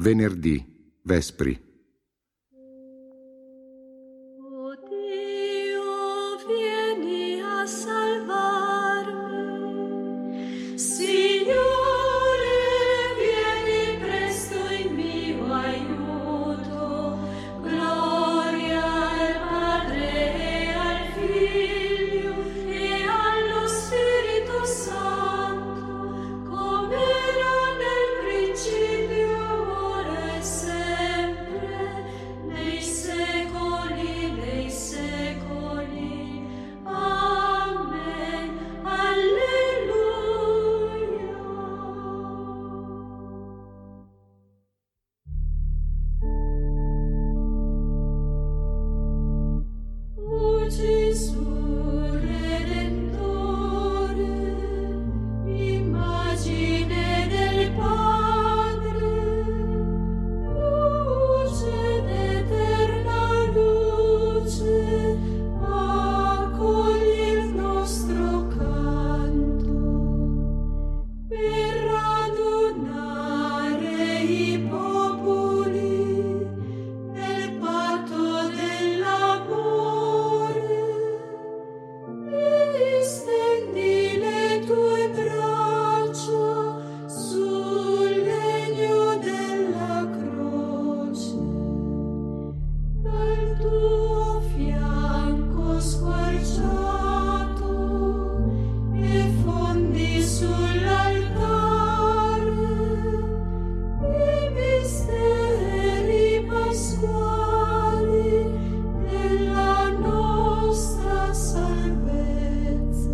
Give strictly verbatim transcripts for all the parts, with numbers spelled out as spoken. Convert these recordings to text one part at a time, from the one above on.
Venerdì, Vespri. O Dio, vieni a salvarmi. Signore, vieni presto in mio aiuto. Gloria al Padre e al Figlio e allo Spirito Santo, come era nel principio, ora e sempre, nei secoli dei secoli. Amen. Alleluia. O Gesù Redentore, immagine del Padre, luce d'eterna luce, accogli il nostro canto per radunare i popoli nel patto dell'amore, e stendi le tue braccia sul legno della croce. Dal tuo fianco squarciato e fondi sull'altare i misteri pasquali della nostra salvezza.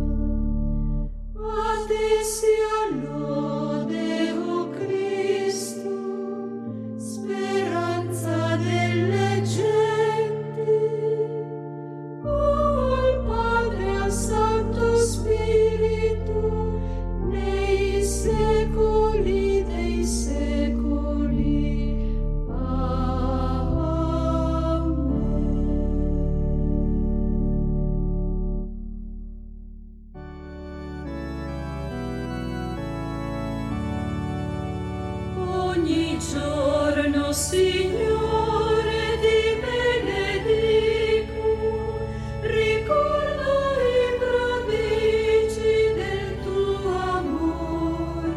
A te sia lode, o Cristo, speranza delle genti. O al Padre e al Santo Spirito, nei secoli dei secoli. Amen. Ogni giorno, Signore, ti benedico, ricordo i prodigi del tuo amore.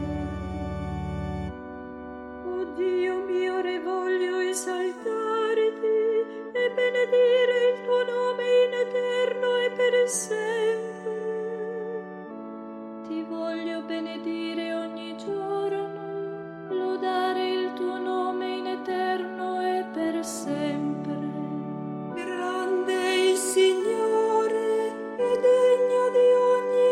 O Dio mio, re voglio esaltarti e benedire il tuo nome in eterno e per sempre. Ti voglio benedire ogni giorno, lodare il tuo nome in eterno e per sempre. Grande è il Signore e degno di ogni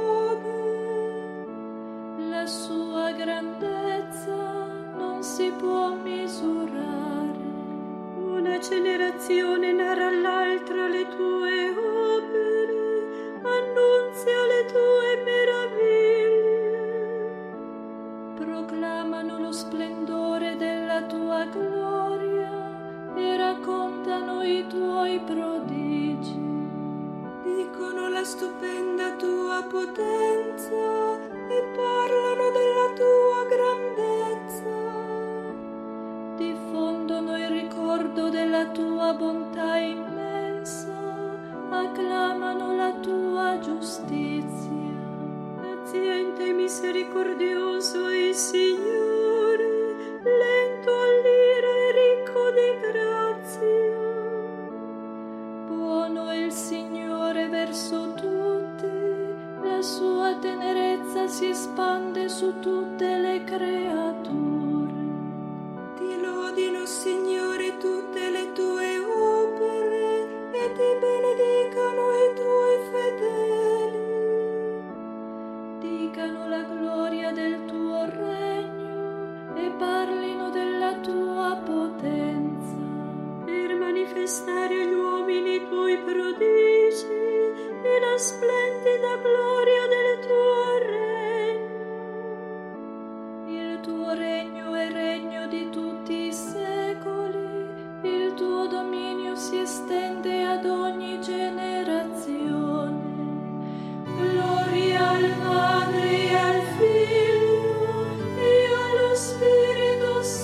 lode. La sua grandezza non si può misurare. Una generazione narra all'altra le tue opere, annunzia le tue meraviglie. Proclamano lo splendore della tua gloria e raccontano i tuoi prodigi. Dicono la stupenda tua potenza e parlano della tua grandezza. Diffondono il ricordo della tua bontà immensa, acclamano la tua giustizia. Paziente e misericordioso è il Signore, lento all'ira e ricco di grazia. Buono è il Signore verso tutti, la sua tenerezza si espande su tutte le creature. Ti lodino, Signore, tutte le tue opere e ti benedicano i tuoi fedeli. Dicano la gloria del tuo regno e parlino della tua potenza, per manifestare agli uomini i tuoi prodigi e la splendida gloria del tuo regno. Il tuo regno è regno di tutti i secoli, il tuo dominio si estende ad ogni generazione. Gloria al Padre e al Figlio e allo Spirito Santo,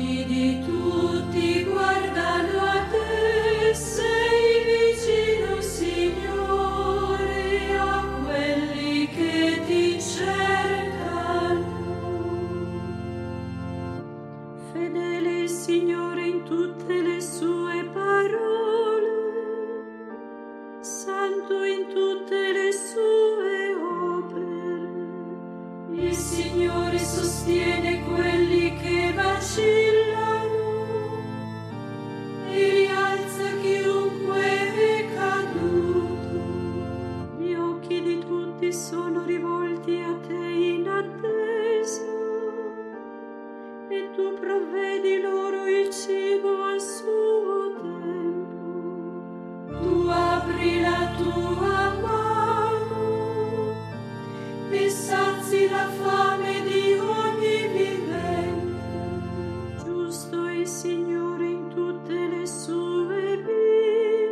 occhi di tutti guardano a te, sei vicino, Signore, a quelli che ti cercano. Fedele Signore in tutte le sue parole, santo in tutte le sue opere. Il Signore sostiene quelli che vacillano e rialza chiunque è caduto. Gli occhi di tutti sono rivolti a te in attesa e tu provvedi loro il cibo a suo tempo. Tu apri la tua mano e sazi la fame di ogni vivente. Giusto è il Signore in tutte le sue vie,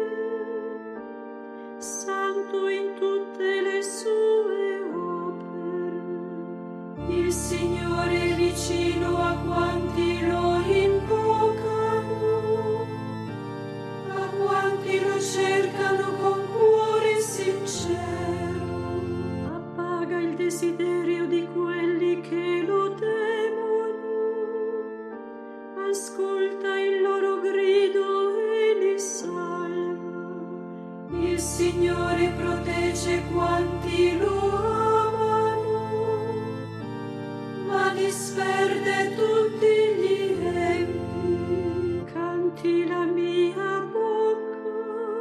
santo in tutte le sue opere. Il Signore è vicino a quanti lo invocano, a quanti lo cercano con cuore sincero. Appaga il desiderio di quelli che lo temono, ascolta il loro grido e li salva. Il Signore protegge quanti lo amano, ma disperde tutti gli empi. Canti la mia bocca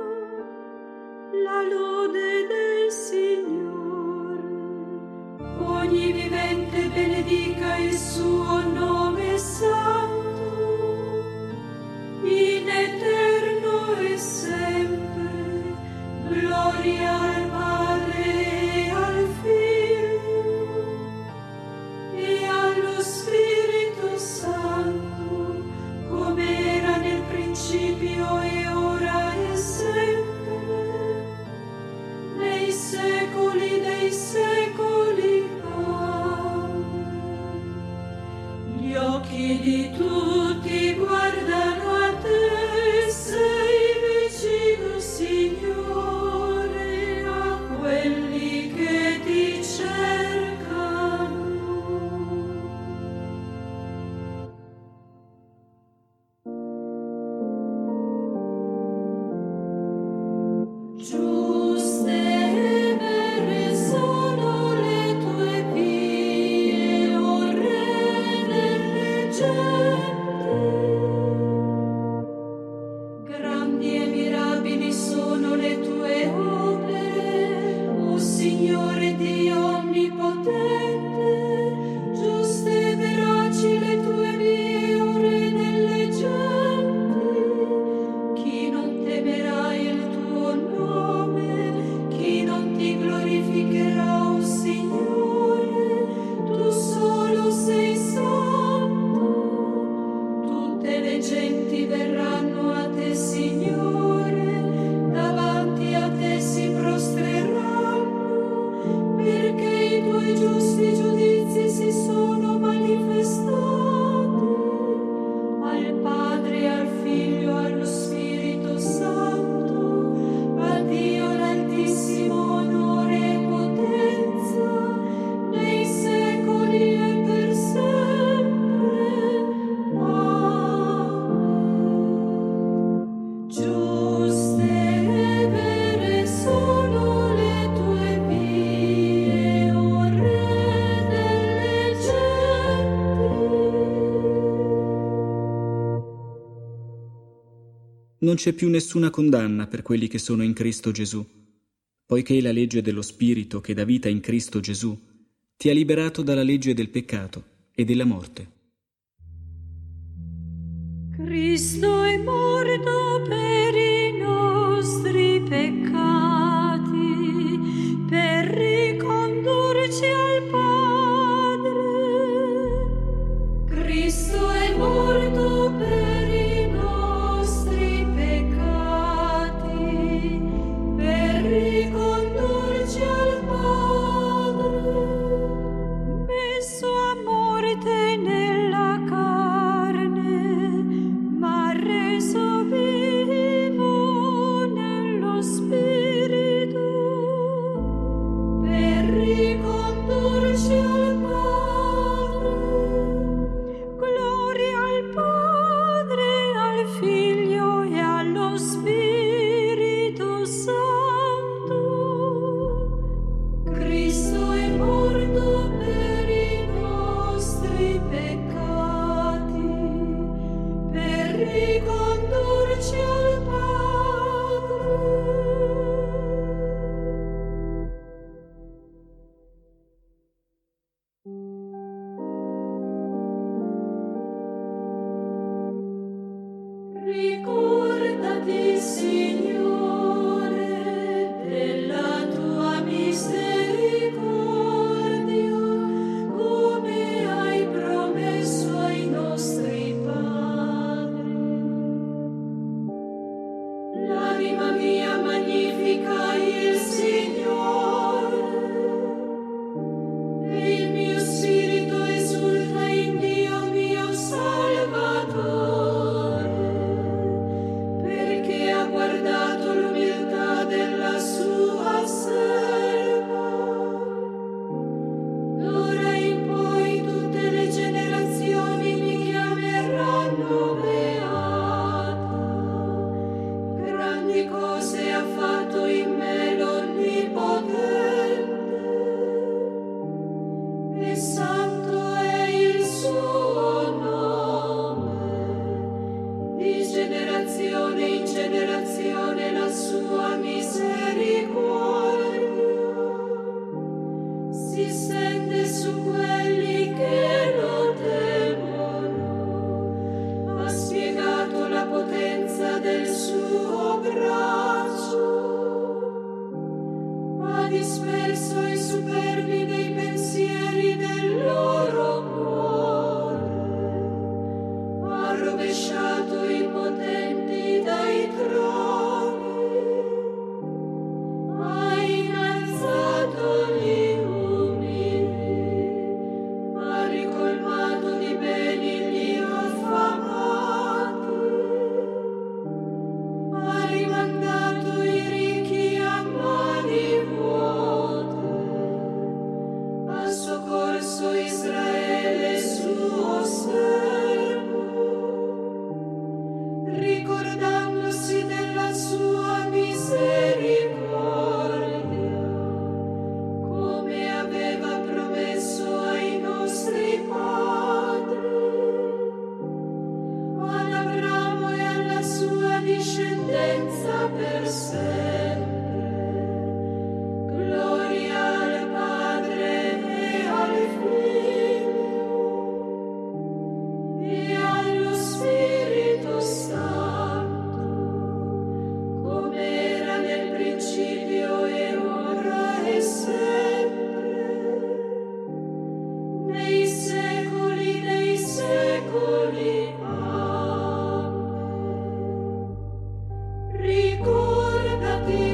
la lode del Signore. Ogni vivente benedica il suo nome santo, in eterno e sempre. Gloria al Padre e al Figlio e allo Spirito Santo, come era nel principio e ora e sempre, nei secoli dei secoli. Gli occhi di tutti guardano a te, sei vicino, Signore, a quelli che ti cercano. Giuste e vere sono le tue vie, o Re delle genti. Grandi e mirabili sono le tue opere, o Signore Dio onnipotente. Giuste e veraci le tue vie, o Re delle genti. Chi non temerà il tuo nome, chi non ti glorificherà, o Signore? Tu solo sei santo. Tutte le genti verranno a te, Signore, davanti a te si prostreranno, perché i tuoi giusti giudizi si sono manifestati. Al Padre, al Figlio, allo Spirito Santo, a Dio l'Altissimo onore e potenza, nei secoli e per sempre. Amen. Giuste e vere sono le tue vie, o Re delle genti. Non c'è più nessuna condanna per quelli che sono in Cristo Gesù, poiché la legge dello Spirito che dà vita in Cristo Gesù ti ha liberato dalla legge del peccato e della morte. Cristo è morto per i nostri peccati, per ricondurci al Padre. Cristo è morto per i nostri peccati, per ricondurci al Padre. Messo a morte nella carne, tuo servo, ricordandosi della sua misericordia, come aveva promesso ai nostri padri, ad Abramo e alla sua discendenza per sempre. Gloria al Padre e al Figlio e allo Spirito Santo, come era nel principio e ora e sempre, nei secoli dei secoli. Amen. Ricordati,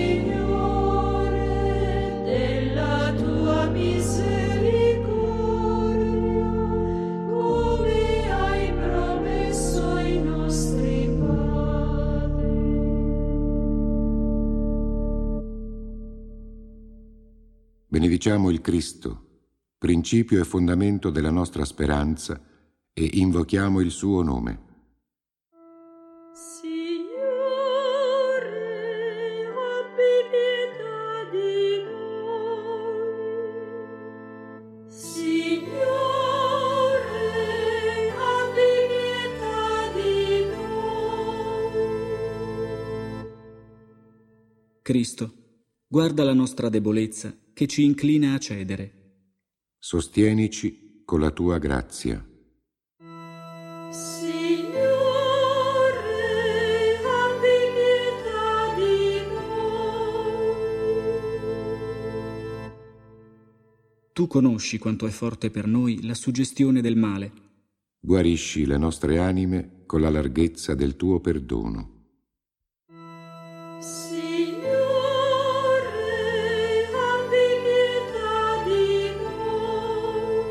Signore, della tua misericordia, come hai promesso ai nostri padri. Benediciamo il Cristo, principio e fondamento della nostra speranza, e invochiamo il suo nome. Signore, abbi pietà di noi. Signore, abbi pietà di noi. Cristo, guarda la nostra debolezza che ci inclina a cedere. Sostienici con la tua grazia. Signore, abbi pietà di noi. Tu conosci quanto è forte per noi la suggestione del male. Guarisci le nostre anime con la larghezza del tuo perdono. Signore, abbi pietà di noi.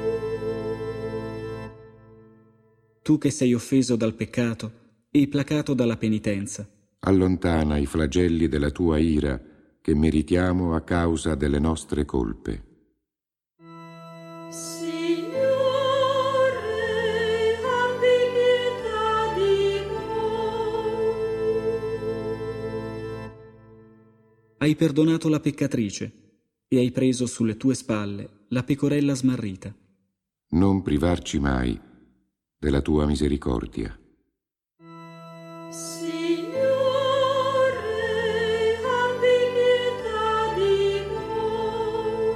Tu che sei offeso dal peccato e placato dalla penitenza. Allontana i flagelli della tua ira che meritiamo a causa delle nostre colpe. Signore, abbi pietà di noi. Hai perdonato la peccatrice e hai preso sulle tue spalle la pecorella smarrita. Non privarci mai della tua misericordia. Signore, abbi pietà di noi.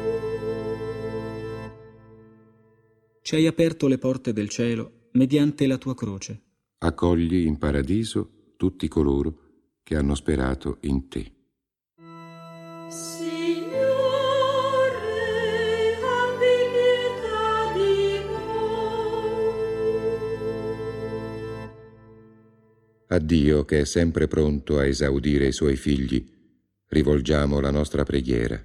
Ci hai aperto le porte del cielo mediante la tua croce. Accogli in paradiso tutti coloro che hanno sperato in te. Signore, abbi pietà di noi. A Dio, che è sempre pronto a esaudire i suoi figli, rivolgiamo la nostra preghiera.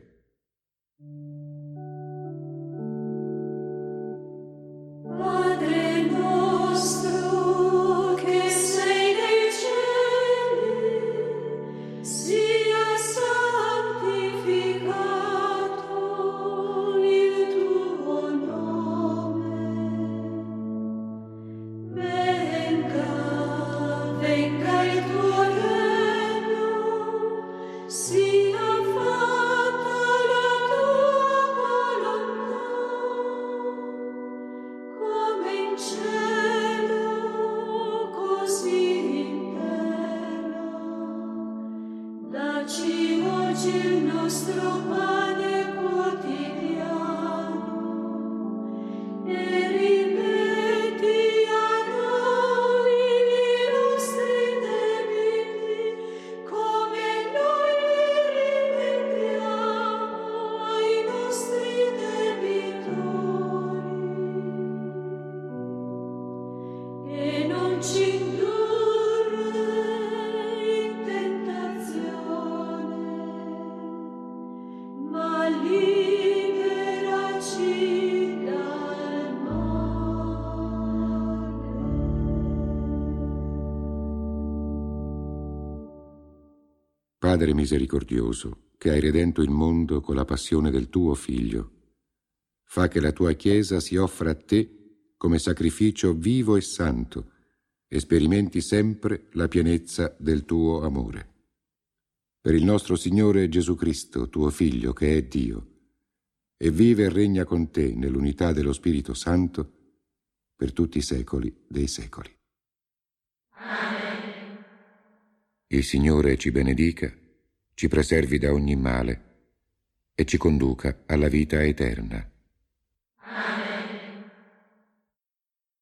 Padre nostro che sei nei cieli, sia santificato il tuo nome. Venga, venga il tuo regno, sia fatta la tua volontà, come in cielo, così in terra. Dacci oggi il nostro pane quotidiano e rimetti a noi i nostri debiti, come noi li rimettiamo ai nostri debitori. E non ci indurre in tentazione, ma liberaci dal male. Padre misericordioso, che hai redento il mondo con la passione del tuo Figlio, fa che la tua Chiesa si offra a te come sacrificio vivo e santo, e sperimenti sempre la pienezza del tuo amore. Per il nostro Signore Gesù Cristo, tuo Figlio, che è Dio, e vive e regna con te nell'unità dello Spirito Santo per tutti i secoli dei secoli. Amen. Il Signore ci benedica, ci preservi da ogni male e ci conduca alla vita eterna.